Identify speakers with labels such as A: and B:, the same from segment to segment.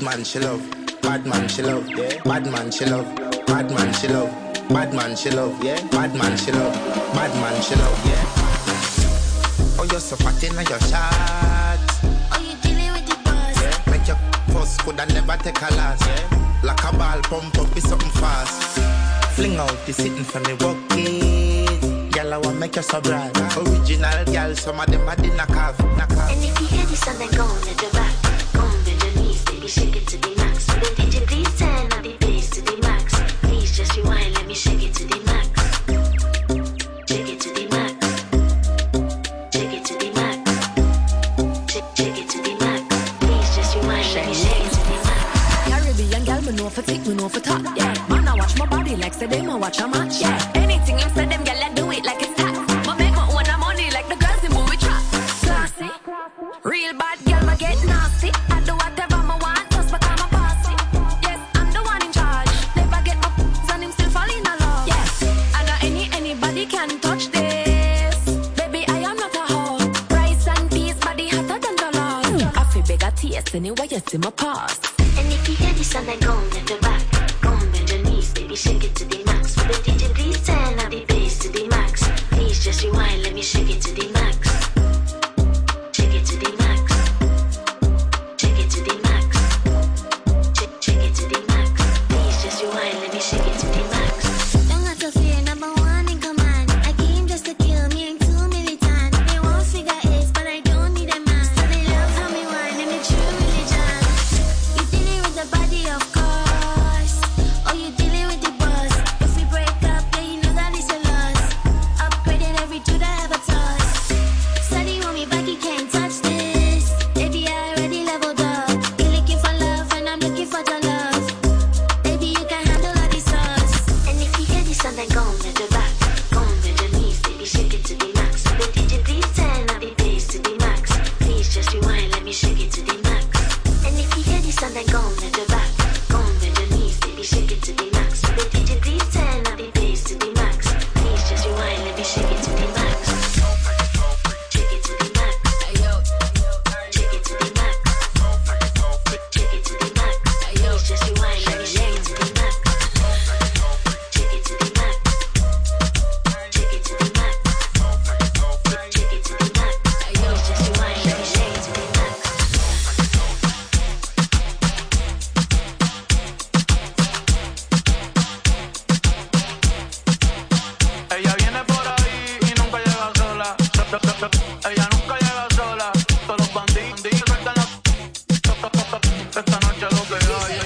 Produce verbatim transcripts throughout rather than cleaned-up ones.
A: man she love, bad man she love, yeah. Bad man she love, bad man she love, bad man she love, yeah. Bad man she love, bad man she love, yeah. Oh, you're so fat in your shot.
B: Oh, you dealing with the boss?
A: Yeah. Make your first could and never take a last, yeah. Like a ball pump up, be something fast. Fling out the sitting for me walking. Girl, I want make you so bright. Original girl, some of them are the knock off, knock off.
B: And if you hear this song, then go on at the back. Go on bend your knees, baby, shake it to the max. So the D J please turn up the bass to the max. Please just rewind, let me shake it to the max. Shake it to the max. Shake it to the max. Shake, shake it to the max. Please just rewind, let me shake it to the max.
C: Caribbean girl, me know for tick, me know for top. Yeah, man, I watch my body like say them, I watch a match. Yeah, anything you say them, girl, I do it like it's hot. Ma make my own money like the girls in movie trap. Classy, real bad girl, ma get nasty. I do whatever I want, just because I'm bossy. Yes, I'm the one in charge. Never get my f***s and him still fall in love. Yes, I know any anybody can touch this. Baby, I am not a hoe. Rice and peas, body hotter than the Lord. I feel beg a taste anyway you see my past.
B: And if you hear this song, then go on at the back. Go on bend your knees, baby, shake it to the max. For the D J, please turn up the bass to the max. Please just rewind, let me shake it to the max. Shake it to the max. Shake it to the max. Shake, shake it to the max. Please just rewind, let me shake it to the max. Don't have to fear, number one in command. I came just to kill me, ain't too militant. They won't figure eight, but I don't need a man. So they love how me whine and me true religion. You dealing with the body, of course. Oh, you dealing with the boss. If we break up, yeah, you know that it's a loss. Upgraded every dude I ever touched. Study on me back, you can't touch this. Baby, I already leveled up. You're looking for love, and I'm looking for your love. Baby, you can handle all these sauce. And if you hear this song, then go on bend your back. Go on bend your knees, baby, shake it to the max. So the D J, please turn up the bass to the max. Please just rewind, let me shake it to the max. And if you hear this song, then go on bend your back. Go on bend your knees, baby, shake it to the max. So the D J, please turn up the bass to the max. Please just rewind, let me shake it to the max. Shake it to the max. Shake it to the max. Shake it to the max. Please just rewind, let me shake it to the max. Shake it to the max. Shake it to the max. Shake it to the max. Please just rewind, let me shake it to the max.
D: Ella viene por ahí y nunca llega sola. Ella nunca llega sola. Todos los bandidos sueltan la... Esta noche lo que hay.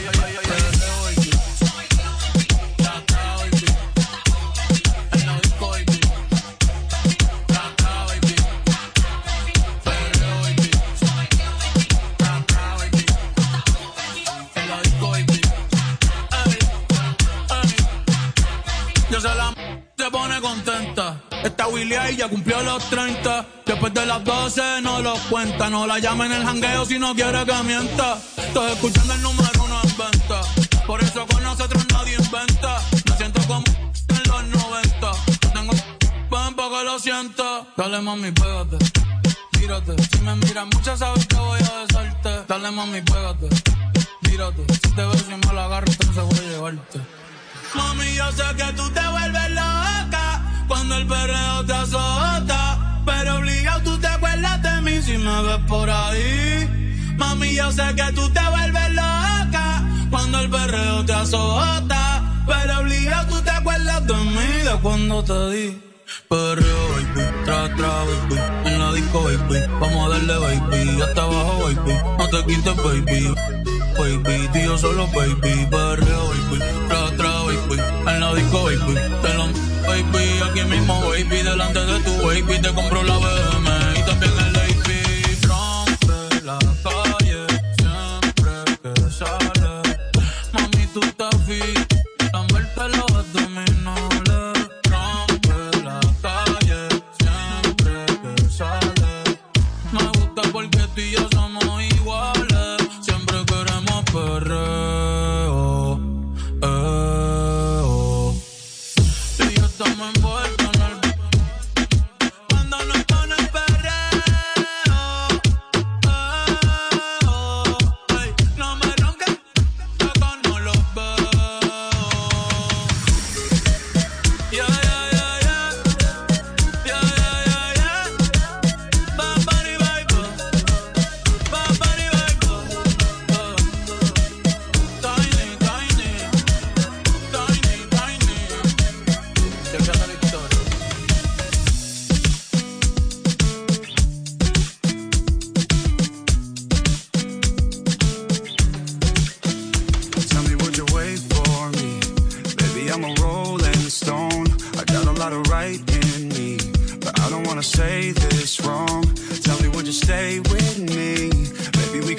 D: Yo se la se pone contenta. Esta Willy ahí ya cumplió los treinta. Después de las doce no los cuenta. No la llama en el jangueo si no quiere que mienta. Estoy escuchando el número uno en venta. Por eso con nosotros nadie inventa. Me siento como en los noventa. Tengo ven pa' que lo sienta. Dale mami, pégate, tírate. Si me miras mucho sabes que voy a besarte. Dale mami, pégate, tírate. Si te veo si me la agarro entonces voy a llevarte. Mami, yo sé que tú te vuelves loca cuando el perreo te azota, pero obligado tú te acuerdas de mí si me ves por ahí. Mami, yo sé que tú te vuelves loca cuando el perreo te azota, pero obligado tú te acuerdas de mí de cuando te di. Perreo, baby, tra, tra, baby, en la disco, baby, vamos a darle, baby, hasta abajo, baby, no te quites, baby, baby, tío solo, baby, perreo, baby, tra, tra, baby, en la disco, baby, te lo, baby, aquí mismo, baby, delante de tu baby, te compro la B M y también el A P, rompe la calle, siempre que sale, mami, tú estás fit, lamberte los abdominales, rompe la calle, siempre que sale, me gusta porque tú y yo somos iguales, siempre queremos perreo, eh, oh. Tú y yo estamos envueltos en el... Cuando nos ponen perreo, eh, oh. Ey, no me ronques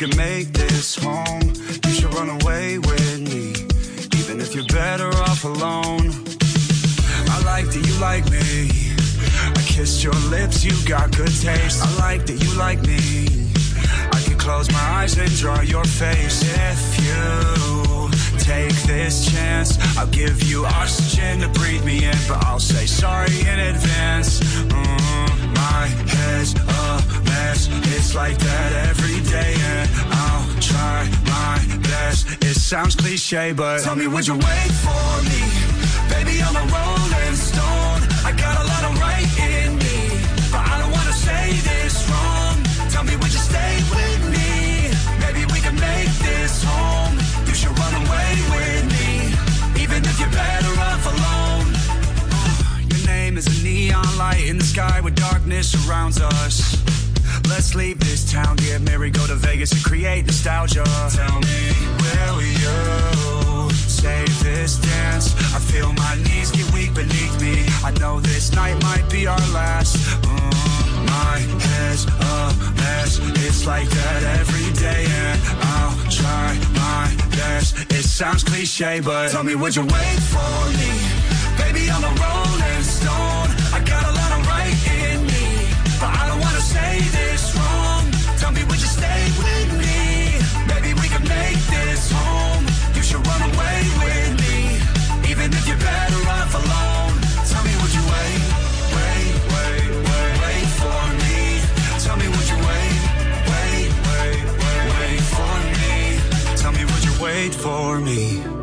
E: can make this home, you should run away with me, even if you're better off alone. I like that you like me, I kissed your lips, you got good taste. I like that you like me, I can close my eyes and draw your face. If you take this chance, I'll give you oxygen to breathe me in, but I'll say sorry in advance. mm, My head's a mess, it's like that every day, and I'll try my best. It sounds cliche, but tell me, would you wait for me? Baby, I'm a rolling stone, I got a lot of right in me, but I don't wanna say this wrong. Tell me, would you stay with me? Maybe we can make this home. You should run away with me, even if you're better off alone. Your name is a neon light in the sky where darkness surrounds us. Let's leave this town, get married, go to Vegas and create nostalgia. Tell me, will you save this dance? I feel my knees get weak beneath me, I know this night might be our last. mm, My head's a mess, it's like that every day, and I'll try my best. It sounds cliche, but tell me, would you wait for me? Baby, I'm a rolling stone, I got a lot of right in me, but I don't wanna say this wrong. Tell me, would you stay with me? Maybe we can make this home. You should run away with me, even if you're better off alone. Tell me, would you wait, wait, wait, wait, wait for me? Tell me, would you wait, wait, wait, wait, wait for me? Tell me, would you wait for me?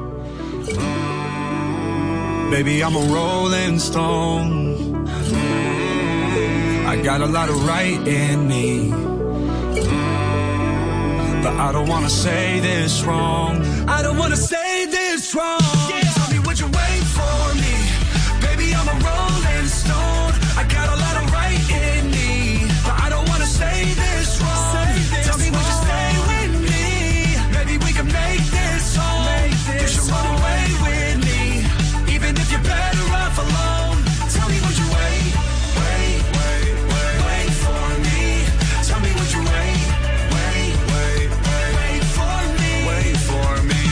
E: Mm, baby, I'm a rolling stone, mm, I got a lot of right in me, mm, but I don't wanna say this wrong. I don't wanna say this wrong. Yeah. Tell me, would you wait for me? Baby, I'm a rolling stone, I got a lot of right in me, but I don't wanna say this wrong. Say this Tell me, wrong. Would you stay with me? Maybe we can make this home. Make this you should run away with me, even if you're better off alone. Tell me, would you wait, wait, wait, wait, wait for me? Tell me, would you wait, wait, wait, wait, wait for me? Wait for me.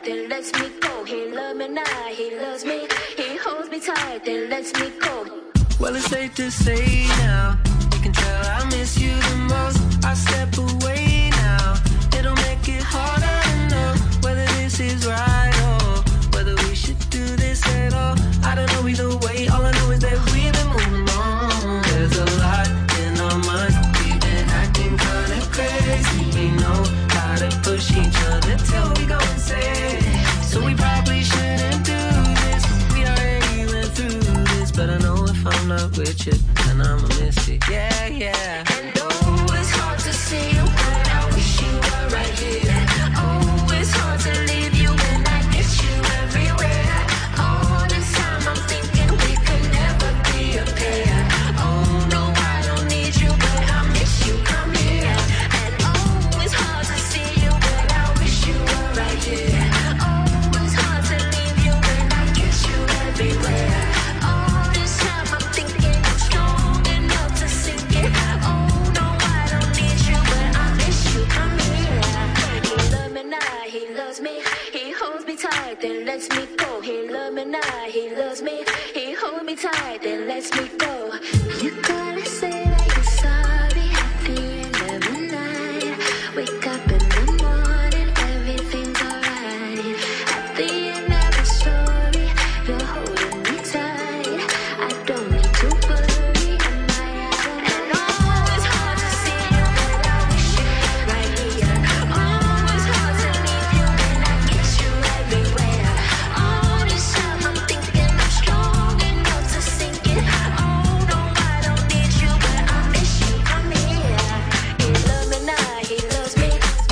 B: then lets me go. He love me now, he loves me. He holds me tight, then lets me go.
F: Well, it's safe to say now, you can tell I miss you the most. I step away now, it'll make it harder to know whether this is right or whether we should do this at all. I don't know either way, all I know is that we've been moving on. There's a lot in our minds, we've been acting kinda crazy. We know how to push each other till we go insane. So we probably shouldn't do this, we already went through this. But I know if I'm not with you, then I'ma miss it, yeah, yeah.
B: And oh, it's hard to see you, but I wish you were right here. Oh, it's hard to leave you when I miss you everywhere. All this time I'm thinking we could never be a pair. Oh, no, I don't need you, but I miss you, come here. And oh, it's hard to see you, but I wish you were right here. Oh, it's hard to leave you when I kiss you everywhere. All this time I'm thinking I'm strong enough to sink it. Oh, no, I don't need you, but I miss you, come here. He love me now, he loves me. He holds me tight, then lets me go. He love me now, he loves me. He holds me tight, then lets me go. You gotta say that you're sorry at the end of the night. Wake up in the morning, everything's alright. At the end of the story, you're holding me tight. I don't need to worry, am I out? And oh, it's hard to see you, but I wish you were right here. Oh, it's hard to leave you when I kiss you everywhere. All this time I'm thinking I'm strong enough to sink it. Oh, no, I don't need you, but I miss you, come here. He love me now, he loves me.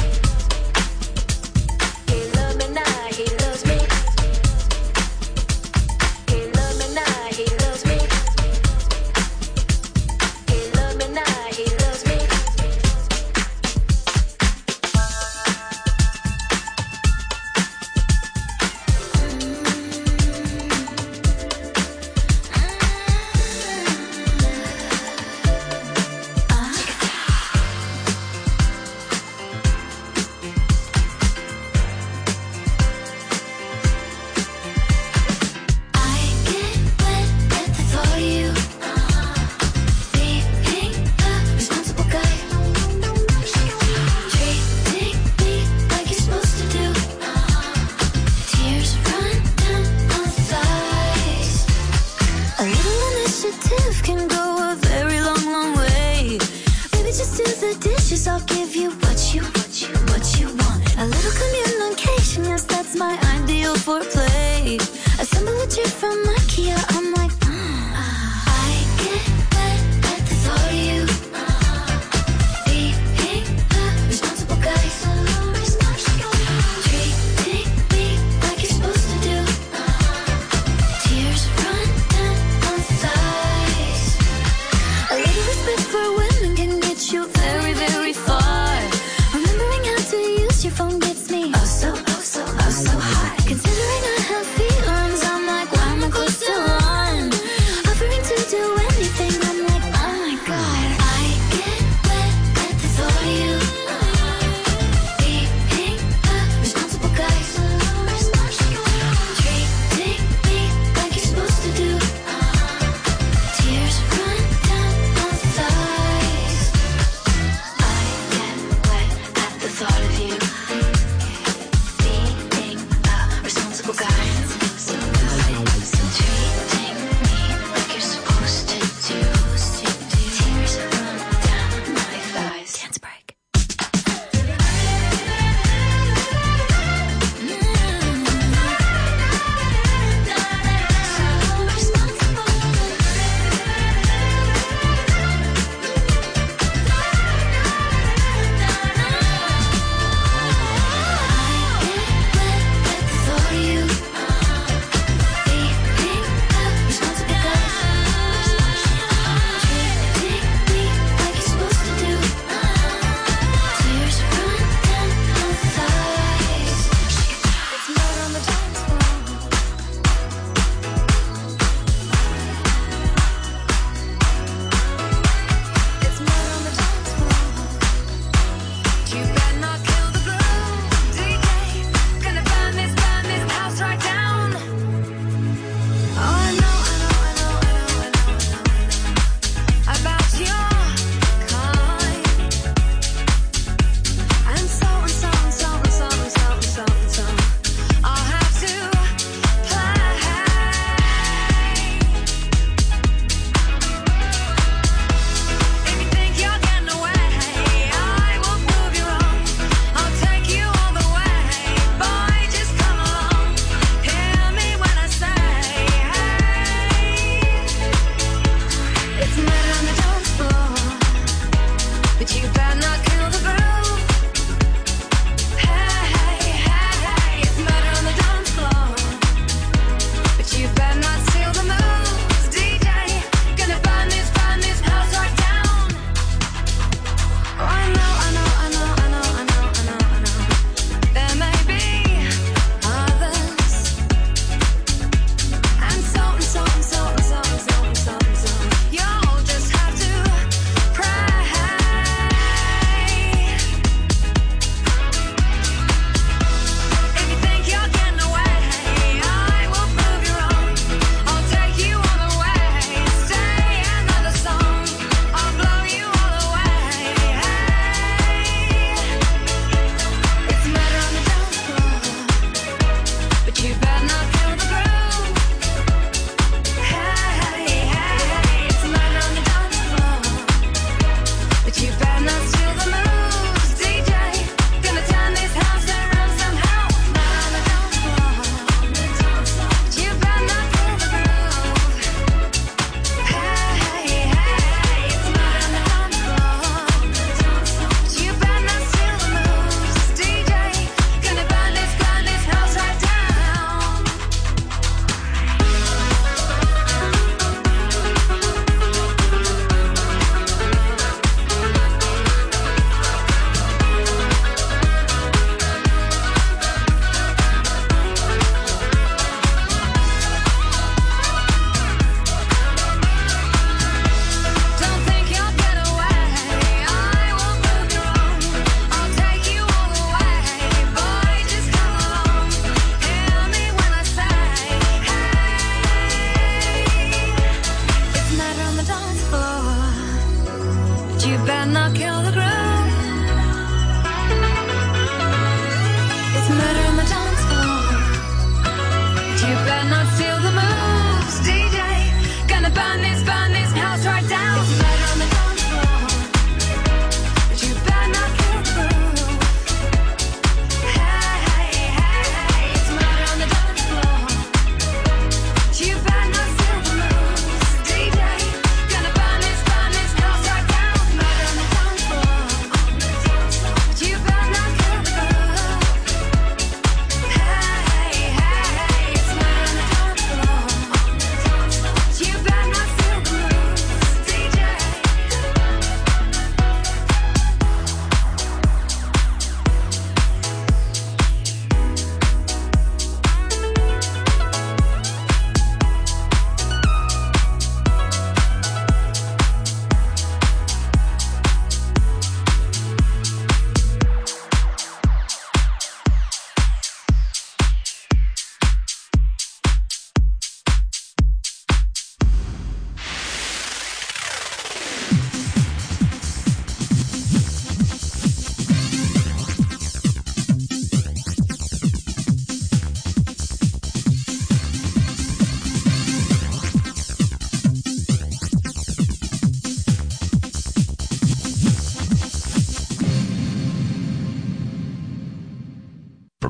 B: He love me now, he loves me. He love me now, he loves me. He love me now, he loves me. I get wet at the thought of you. Being a responsible guy. Treating me like you're supposed to do. Tears run down my thighs. A little initiative can go a very long, long way. Maybe just do the dishes, I'll give you what you, what you, what you want. A little communication, yes, that's my ideal foreplay. Assemble a chair from IKEA, I'm like, mm. I get wet at the thought of you. Being a responsible guy. Treating me like you're supposed to do. Tears run down my thighs. A little respect for women can get you very, very far. Remembering how to use your phone gets me oh so, oh so, oh so hot. Considering I have feelings, I'm like, why am I close to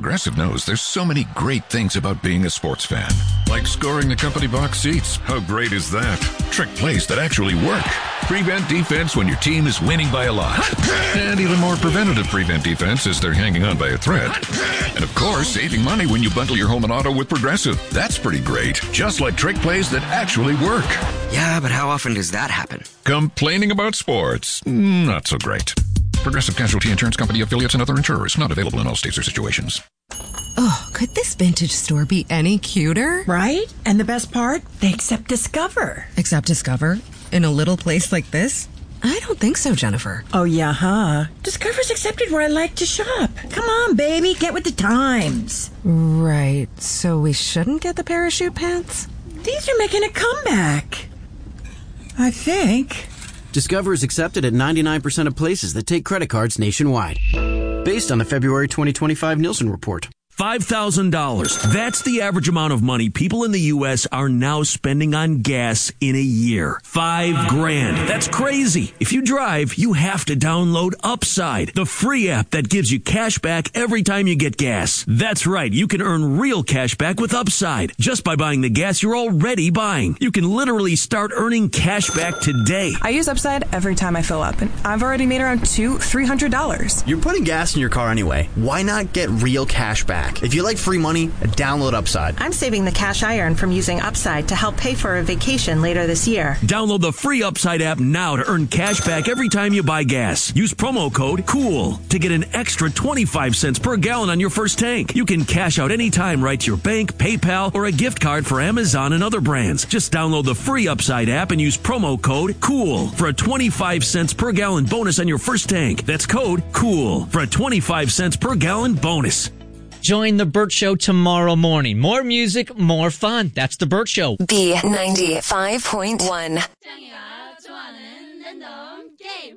G: Progressive knows there's so many great things about being a sports fan. Like scoring the company box seats. How great is that? Trick plays that actually work. Prevent defense when your team is winning by a lot. And even more preventative prevent defense as they're hanging on by a thread. And of course, saving money when you bundle your home and auto with Progressive. That's pretty great. Just like trick plays that actually work.
H: Yeah, but how often does that happen?
G: Complaining about sports? Not so great. Progressive Casualty Insurance Company, affiliates, and other insurers. Not available in all states or situations.
I: Oh, could this vintage store be any cuter?
J: Right? And the best part? They accept Discover.
I: Accept Discover? In a little place like this? I don't think so, Jennifer.
J: Oh, yeah, huh? Discover's accepted where I like to shop. Come on, baby, get with the times.
I: Right, so we shouldn't get the parachute pants?
J: These are making a comeback. I think.
K: Discover is accepted at ninety-nine percent of places that take credit cards nationwide. Based on the February twenty twenty-five Nielsen report.
L: five thousand dollars. That's the average amount of money people in the U S are now spending on gas in a year. Five grand. That's crazy. If you drive, you have to download Upside, the free app that gives you cash back every time you get gas. That's right. You can earn real cash back with Upside just by buying the gas you're already buying. You can literally start earning cash back today.
M: I use Upside every time I fill up, and I've already made around two, three hundred dollars.
K: You're putting gas in your car anyway. Why not get real cash back? If you like free money, download Upside.
N: I'm saving the cash I earn from using Upside to help pay for a vacation later this year.
L: Download the free Upside app now to earn cash back every time you buy gas. Use promo code COOL to get an extra twenty-five cents per gallon on your first tank. You can cash out anytime right to your bank, PayPal, or a gift card for Amazon and other brands. Just download the free Upside app and use promo code COOL for a twenty-five cents per gallon bonus on your first tank. That's code COOL for a twenty-five cents per gallon bonus.
O: Join The Burt Show tomorrow morning. More music, more fun. That's The Burt Show.
P: B ninety-five point one.